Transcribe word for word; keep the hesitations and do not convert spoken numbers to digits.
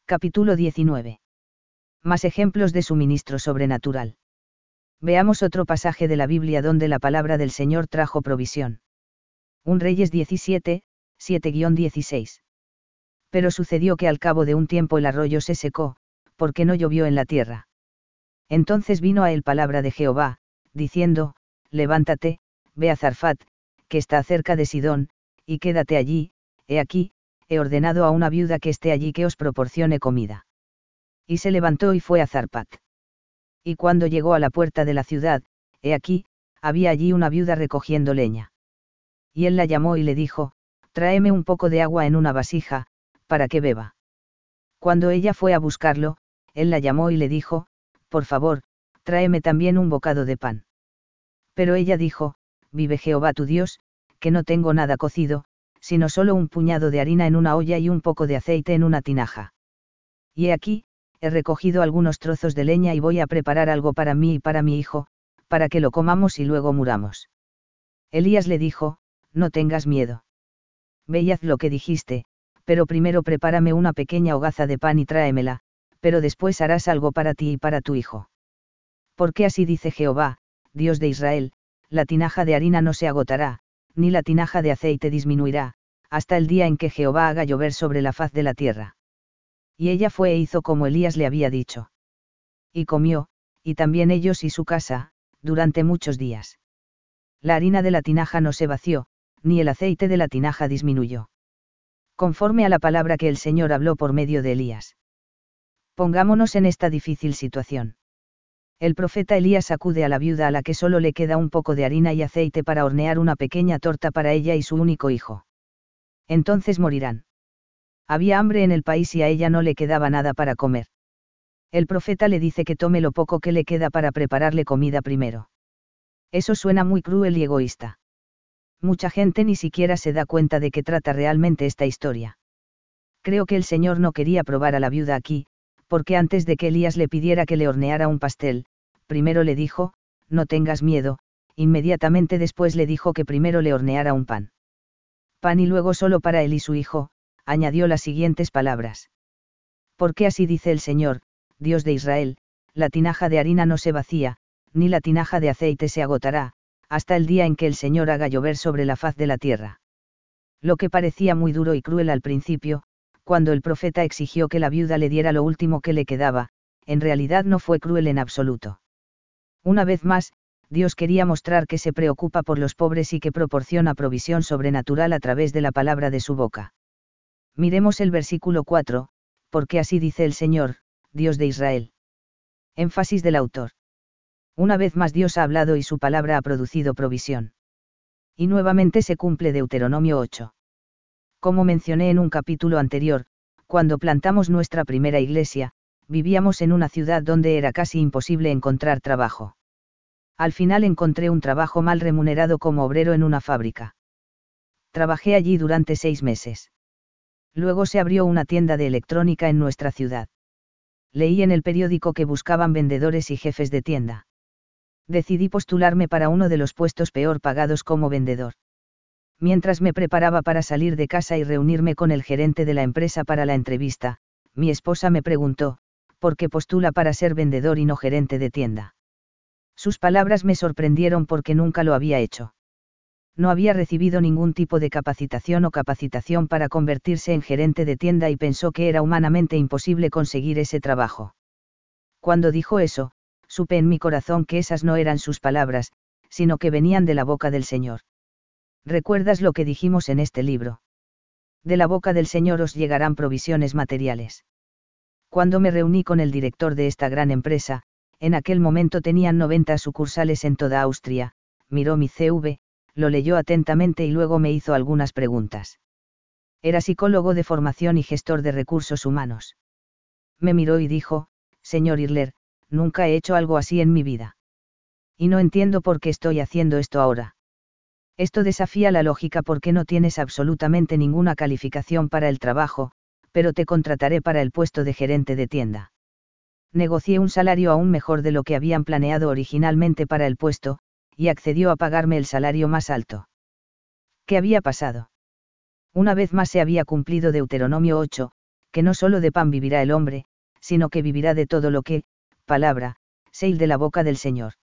Capítulo diecinueve. Más ejemplos de suministro sobrenatural. Veamos otro pasaje de la Biblia donde la palabra del Señor trajo provisión. un Reyes diecisiete, siete a dieciséis. Pero sucedió que al cabo de un tiempo el arroyo se secó, porque no llovió en la tierra. Entonces vino a él palabra de Jehová, diciendo, levántate, ve a Zarfat, que está cerca de Sidón, y quédate allí, he aquí, he ordenado a una viuda que esté allí que os proporcione comida. Y se levantó y fue a Zarpat. Y cuando llegó a la puerta de la ciudad, he aquí, había allí una viuda recogiendo leña. Y él la llamó y le dijo, tráeme un poco de agua en una vasija, para que beba. Cuando ella fue a buscarlo, él la llamó y le dijo, por favor, tráeme también un bocado de pan. Pero ella dijo, vive Jehová tu Dios, que no tengo nada cocido, sino solo un puñado de harina en una olla y un poco de aceite en una tinaja. Y he aquí, he recogido algunos trozos de leña y voy a preparar algo para mí y para mi hijo, para que lo comamos y luego muramos. Elías le dijo, no tengas miedo. Ve y haz lo que dijiste, pero primero prepárame una pequeña hogaza de pan y tráemela, pero después harás algo para ti y para tu hijo. Porque así dice Jehová, Dios de Israel, la tinaja de harina no se agotará, ni la tinaja de aceite disminuirá, hasta el día en que Jehová haga llover sobre la faz de la tierra. Y ella fue e hizo como Elías le había dicho. Y comió, y también ellos y su casa, durante muchos días. La harina de la tinaja no se vació, ni el aceite de la tinaja disminuyó. Conforme a la palabra que el Señor habló por medio de Elías. Pongámonos en esta difícil situación. El profeta Elías acude a la viuda a la que solo le queda un poco de harina y aceite para hornear una pequeña torta para ella y su único hijo. Entonces morirán. Había hambre en el país y a ella no le quedaba nada para comer. El profeta le dice que tome lo poco que le queda para prepararle comida primero. Eso suena muy cruel y egoísta. Mucha gente ni siquiera se da cuenta de qué trata realmente esta historia. Creo que el Señor no quería probar a la viuda aquí, porque antes de que Elías le pidiera que le horneara un pastel, primero le dijo, no tengas miedo, inmediatamente después le dijo que primero le horneara un pan. Pan y luego solo para él y su hijo, añadió las siguientes palabras. Porque así dice el Señor, Dios de Israel, la tinaja de harina no se vacía, ni la tinaja de aceite se agotará, hasta el día en que el Señor haga llover sobre la faz de la tierra. Lo que parecía muy duro y cruel al principio, cuando el profeta exigió que la viuda le diera lo último que le quedaba, en realidad no fue cruel en absoluto. Una vez más, Dios quería mostrar que se preocupa por los pobres y que proporciona provisión sobrenatural a través de la palabra de su boca. Miremos el versículo cuatro, porque así dice el Señor, Dios de Israel. Énfasis del autor. Una vez más Dios ha hablado y su palabra ha producido provisión. Y nuevamente se cumple Deuteronomio ocho. Como mencioné en un capítulo anterior, cuando plantamos nuestra primera iglesia, vivíamos en una ciudad donde era casi imposible encontrar trabajo. Al final encontré un trabajo mal remunerado como obrero en una fábrica. Trabajé allí durante seis meses. Luego se abrió una tienda de electrónica en nuestra ciudad. Leí en el periódico que buscaban vendedores y jefes de tienda. Decidí postularme para uno de los puestos peor pagados como vendedor. Mientras me preparaba para salir de casa y reunirme con el gerente de la empresa para la entrevista, mi esposa me preguntó, ¿por qué postula para ser vendedor y no gerente de tienda? Sus palabras me sorprendieron porque nunca lo había hecho. No había recibido ningún tipo de capacitación o capacitación para convertirse en gerente de tienda y pensó que era humanamente imposible conseguir ese trabajo. Cuando dijo eso, supe en mi corazón que esas no eran sus palabras, sino que venían de la boca del Señor. ¿Recuerdas lo que dijimos en este libro? De la boca del Señor os llegarán provisiones materiales. Cuando me reuní con el director de esta gran empresa, en aquel momento tenían noventa sucursales en toda Austria, miró mi C V, lo leyó atentamente y luego me hizo algunas preguntas. Era psicólogo de formación y gestor de recursos humanos. Me miró y dijo, señor Irler, nunca he hecho algo así en mi vida. Y no entiendo por qué estoy haciendo esto ahora. Esto desafía la lógica porque no tienes absolutamente ninguna calificación para el trabajo, pero te contrataré para el puesto de gerente de tienda. Negocié un salario aún mejor de lo que habían planeado originalmente para el puesto, y accedió a pagarme el salario más alto. ¿Qué había pasado? Una vez más se había cumplido Deuteronomio ocho, que no solo de pan vivirá el hombre, sino que vivirá de todo lo que, palabra, sale de la boca del Señor.